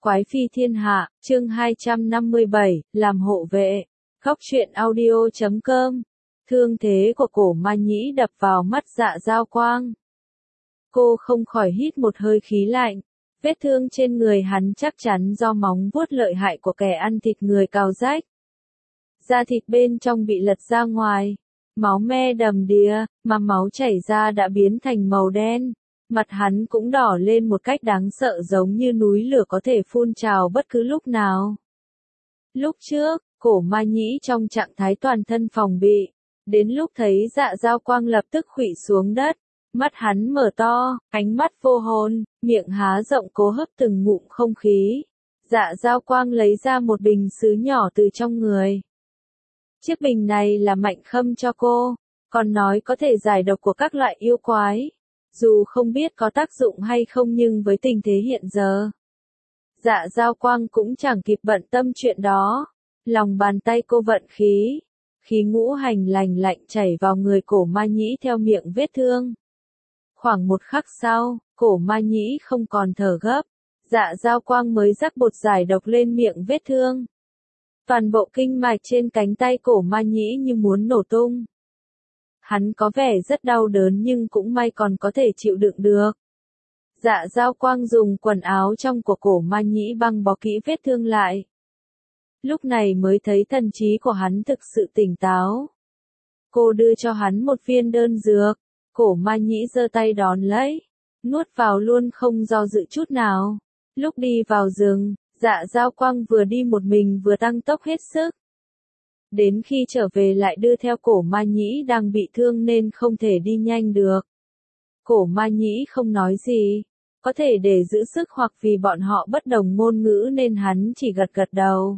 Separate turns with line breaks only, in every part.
Quái phi thiên hạ, chương 257, làm hộ vệ. Góc truyện audio.com. Thương thế của Cổ Ma Nhĩ đập vào mắt Dạ Dao Quang. Cô không khỏi hít một hơi khí lạnh. Vết thương trên người hắn chắc chắn do móng vuốt lợi hại của kẻ ăn thịt người cào rách. Da thịt bên trong bị lật ra ngoài. Máu me đầm đìa, mà máu chảy ra đã biến thành màu đen. Mặt hắn cũng đỏ lên một cách đáng sợ giống như núi lửa có thể phun trào bất cứ lúc nào. Lúc trước, Cổ Ma Nhĩ trong trạng thái toàn thân phòng bị. Đến lúc thấy Dạ Dao Quang lập tức khuỵu xuống đất. Mắt hắn mở to, ánh mắt vô hồn, miệng há rộng cố hấp từng ngụm không khí. Dạ Dao Quang lấy ra một bình sứ nhỏ từ trong người. Chiếc bình này là Mạnh Khâm cho cô, còn nói có thể giải độc của các loại yêu quái. Dù không biết có tác dụng hay không nhưng với tình thế hiện giờ, Dạ Dao Quang cũng chẳng kịp bận tâm chuyện đó. Lòng bàn tay cô vận khí ngũ hành lành lạnh chảy vào người Cổ Ma Nhĩ theo miệng vết thương. Khoảng một khắc sau, Cổ Ma Nhĩ không còn thở gấp, Dạ Dao Quang mới rắc bột giải độc lên miệng vết thương. Toàn bộ kinh mạch trên cánh tay Cổ Ma Nhĩ như muốn nổ tung. Hắn có vẻ rất đau đớn nhưng cũng may còn có thể chịu đựng được. Dạ Dao Quang dùng quần áo trong của Cổ Ma Nhĩ băng bó kỹ vết thương lại. Lúc này mới thấy thần trí của hắn thực sự tỉnh táo. Cô đưa cho hắn một viên đơn dược. Cổ Ma Nhĩ giơ tay đón lấy, nuốt vào luôn không do dự chút nào. Lúc đi vào rừng, Dạ Dao Quang vừa đi một mình vừa tăng tốc hết sức. Đến khi trở về lại đưa theo Cổ Ma Nhĩ đang bị thương nên không thể đi nhanh được. Cổ Ma Nhĩ không nói gì, có thể để giữ sức hoặc vì bọn họ bất đồng ngôn ngữ nên hắn chỉ gật gật đầu.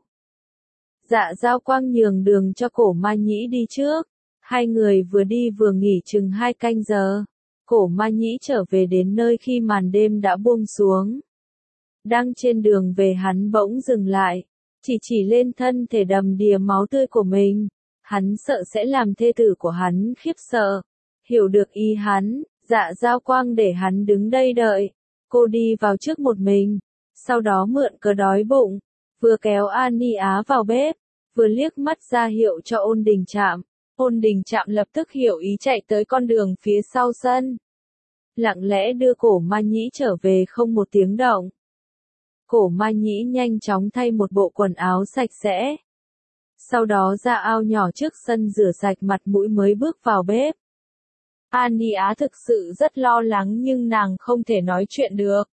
Dạ Dao Quang nhường đường cho Cổ Ma Nhĩ đi trước. Hai người vừa đi vừa nghỉ chừng 2 canh giờ. Cổ Ma Nhĩ trở về đến nơi khi màn đêm đã buông xuống. Đang trên đường về hắn bỗng dừng lại, chỉ lên thân thể đầm đìa máu tươi của mình. Hắn sợ sẽ làm thê tử của hắn khiếp sợ. Hiểu được ý hắn, Dạ Dao Quang để hắn đứng đây đợi. Cô đi vào trước một mình, sau đó mượn cớ đói bụng, vừa kéo Ani Á vào bếp, vừa liếc mắt ra hiệu cho Ôn Đình Trạm. Ôn Đình Trạm lập tức hiểu ý chạy tới con đường phía sau sân. Lặng lẽ đưa Cổ Ma Nhĩ trở về không một tiếng động. Cổ Ma Nhĩ nhanh chóng thay một bộ quần áo sạch sẽ. Sau đó ra ao nhỏ trước sân rửa sạch mặt mũi mới bước vào bếp. Ani Á thực sự rất lo lắng nhưng nàng không thể nói chuyện được.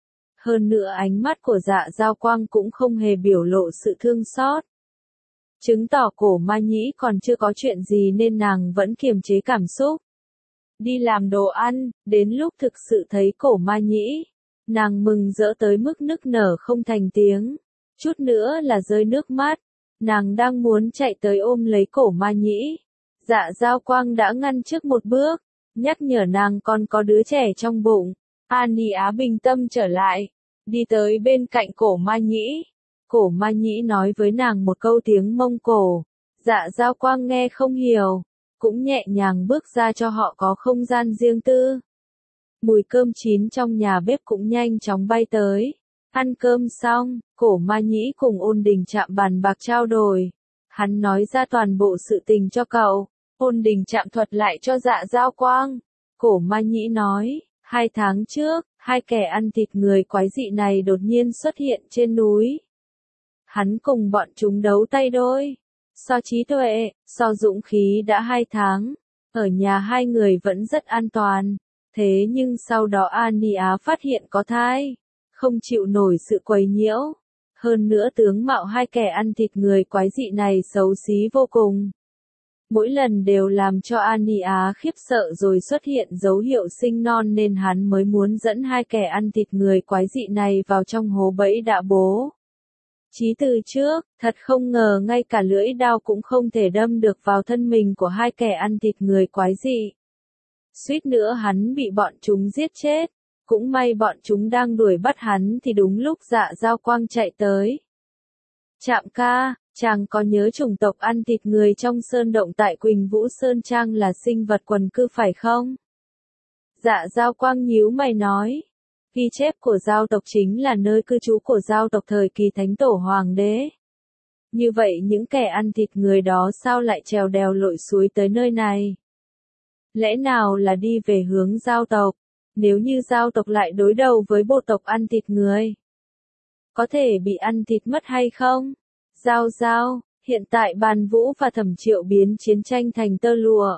Hơn nữa ánh mắt của Dạ Dao Quang cũng không hề biểu lộ sự thương xót. Chứng tỏ Cổ Ma Nhĩ còn chưa có chuyện gì nên nàng vẫn kiềm chế cảm xúc. Đi làm đồ ăn, đến lúc thực sự thấy Cổ Ma Nhĩ, nàng mừng rỡ tới mức nức nở không thành tiếng. Chút nữa là rơi nước mắt, nàng đang muốn chạy tới ôm lấy Cổ Ma Nhĩ. Dạ Dao Quang đã ngăn trước một bước, nhắc nhở nàng còn có đứa trẻ trong bụng. Ani Á bình tâm trở lại, đi tới bên cạnh Cổ Ma Nhĩ. Cổ Ma Nhĩ nói với nàng một câu tiếng Mông Cổ. Dạ Dao Quang nghe không hiểu, cũng nhẹ nhàng bước ra cho họ có không gian riêng tư. Mùi cơm chín trong nhà bếp cũng nhanh chóng bay tới. Ăn cơm xong, Cổ Ma Nhĩ cùng Ôn Đình Trạm bàn bạc trao đổi. Hắn nói ra toàn bộ sự tình cho cậu. Ôn Đình Trạm thuật lại cho Dạ Dao Quang. Cổ Ma Nhĩ nói, 2 tháng trước, 2 kẻ ăn thịt người quái dị này đột nhiên xuất hiện trên núi. Hắn cùng bọn chúng đấu tay đôi. So trí tuệ, so dũng khí đã 2 tháng. Ở nhà hai người vẫn rất an toàn. Thế nhưng sau đó Ani Á phát hiện có thai. Không chịu nổi sự quấy nhiễu. Hơn nữa tướng mạo 2 kẻ ăn thịt người quái dị này xấu xí vô cùng. Mỗi lần đều làm cho Ani Á khiếp sợ rồi xuất hiện dấu hiệu sinh non nên hắn mới muốn dẫn 2 kẻ ăn thịt người quái dị này vào trong hố bẫy đã bố. Chí từ trước, thật không ngờ ngay cả lưỡi đao cũng không thể đâm được vào thân mình của 2 kẻ ăn thịt người quái dị. Suýt nữa hắn bị bọn chúng giết chết. Cũng may bọn chúng đang đuổi bắt hắn thì đúng lúc Dạ Dao Quang chạy tới. Trạm ca, chàng có nhớ chủng tộc ăn thịt người trong sơn động tại Quỳnh Vũ Sơn Trang là sinh vật quần cư phải không? Dạ Dao Quang nhíu mày nói. Ghi chép của giao tộc chính là nơi cư trú của giao tộc thời kỳ thánh tổ hoàng đế. Như vậy những kẻ ăn thịt người đó sao lại trèo đèo lội suối tới nơi này? Lẽ nào là đi về hướng giao tộc? Nếu như giao tộc lại đối đầu với bộ tộc ăn thịt người, có thể bị ăn thịt mất hay không? Giao, hiện tại Bàn Vũ và Thẩm Triệu biến chiến tranh thành tơ lụa.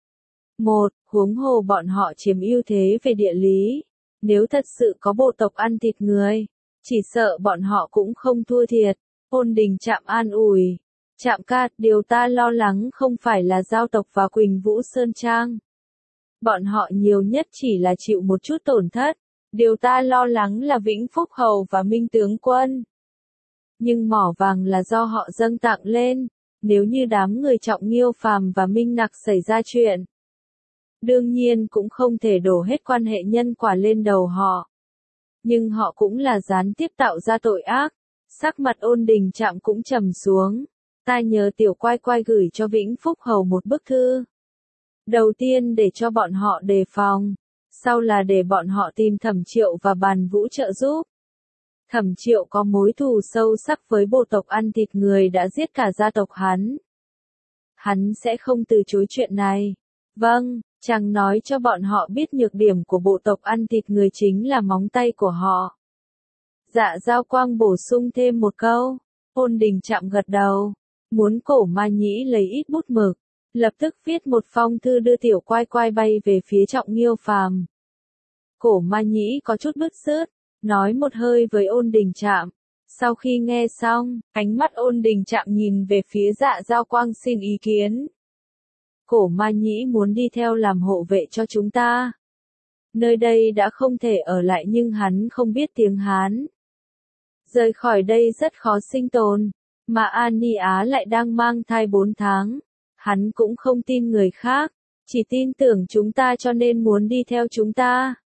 Huống hồ bọn họ chiếm ưu thế về địa lý. Nếu thật sự có bộ tộc ăn thịt người, chỉ sợ bọn họ cũng không thua thiệt. Ôn Đình Trạm an ủi. Trạm ca, điều ta lo lắng không phải là giao tộc và Quỳnh Vũ Sơn Trang. Bọn họ nhiều nhất chỉ là chịu một chút tổn thất. Điều ta lo lắng là Vĩnh Phúc Hầu và Minh Tướng Quân. Nhưng mỏ vàng là do họ dâng tặng lên. Nếu như đám người Trọng Nghiêu Phàm và Minh Nặc xảy ra chuyện, đương nhiên cũng không thể đổ hết quan hệ nhân quả lên đầu họ. Nhưng họ cũng là gián tiếp tạo ra tội ác. Sắc mặt Ôn Đình Trạm cũng trầm xuống. Ta nhờ Tiểu Quai Quai gửi cho Vĩnh Phúc Hầu một bức thư. Đầu tiên để cho bọn họ đề phòng. Sau là để bọn họ tìm Thẩm Triệu và Bàn Vũ trợ giúp. Thẩm Triệu có mối thù sâu sắc với bộ tộc ăn thịt người đã giết cả gia tộc hắn. Hắn sẽ không từ chối chuyện này. Vâng, chàng nói cho bọn họ biết nhược điểm của bộ tộc ăn thịt người chính là móng tay của họ. Dạ Giao Quang bổ sung thêm một câu. Ôn Đình Trạm gật đầu. Muốn Cổ Ma Nhĩ lấy ít bút mực, lập tức viết một phong thư đưa Tiểu Quai Quai bay về phía Trọng Nghiêu Phàm. Cổ Ma Nhĩ có chút bứt rứt, nói một hơi với Ôn Đình Trạm. Sau khi nghe xong, ánh mắt Ôn Đình Trạm nhìn về phía Dạ Giao Quang xin ý kiến. Cổ Ma Nhĩ muốn đi theo làm hộ vệ cho chúng ta. Nơi đây đã không thể ở lại nhưng hắn không biết tiếng Hán. Rời khỏi đây rất khó sinh tồn, mà An Ni Á lại đang mang thai 4 tháng. Hắn cũng không tin người khác, chỉ tin tưởng chúng ta cho nên muốn đi theo chúng ta.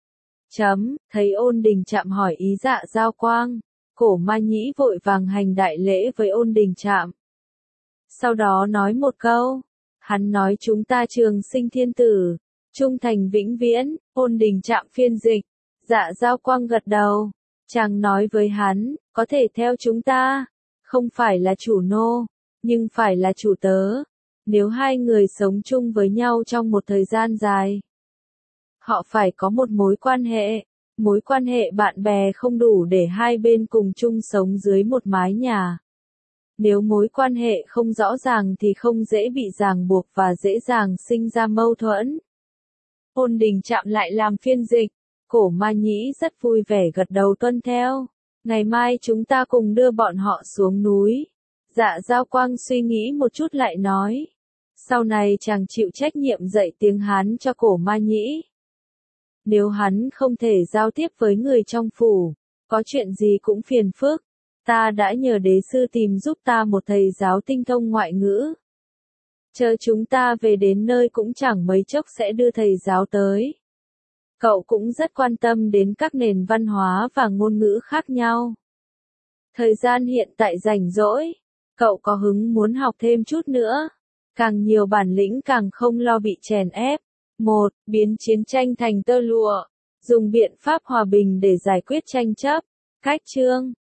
Thấy Ôn Đình Trạm hỏi ý Dạ Giao Quang, Cổ Ma Nhĩ vội vàng hành đại lễ với Ôn Đình Trạm. Sau đó nói một câu, hắn nói chúng ta trường sinh thiên tử, trung thành vĩnh viễn. Ôn Đình Trạm phiên dịch. Dạ Giao Quang gật đầu. Chàng nói với hắn, có thể theo chúng ta, không phải là chủ nô, nhưng phải là chủ tớ. Nếu hai người sống chung với nhau trong một thời gian dài, họ phải có một mối quan hệ bạn bè không đủ để hai bên cùng chung sống dưới một mái nhà. Nếu mối quan hệ không rõ ràng thì không dễ bị ràng buộc và dễ dàng sinh ra mâu thuẫn. Ôn Đình Trạm lại làm phiên dịch. Cổ Ma Nhĩ rất vui vẻ gật đầu tuân theo. Ngày mai chúng ta cùng đưa bọn họ xuống núi. Dạ Giao Quang suy nghĩ một chút lại nói. Sau này chàng chịu trách nhiệm dạy tiếng Hán cho Cổ Ma Nhĩ. Nếu hắn không thể giao tiếp với người trong phủ, có chuyện gì cũng phiền phức. Ta đã nhờ đế sư tìm giúp ta một thầy giáo tinh thông ngoại ngữ. Chờ chúng ta về đến nơi cũng chẳng mấy chốc sẽ đưa thầy giáo tới. Cậu cũng rất quan tâm đến các nền văn hóa và ngôn ngữ khác nhau. Thời gian hiện tại rảnh rỗi, cậu có hứng muốn học thêm chút nữa. Càng nhiều bản lĩnh càng không lo bị chèn ép. Biến chiến tranh thành tơ lụa. Dùng biện pháp hòa bình để giải quyết tranh chấp. Cách chương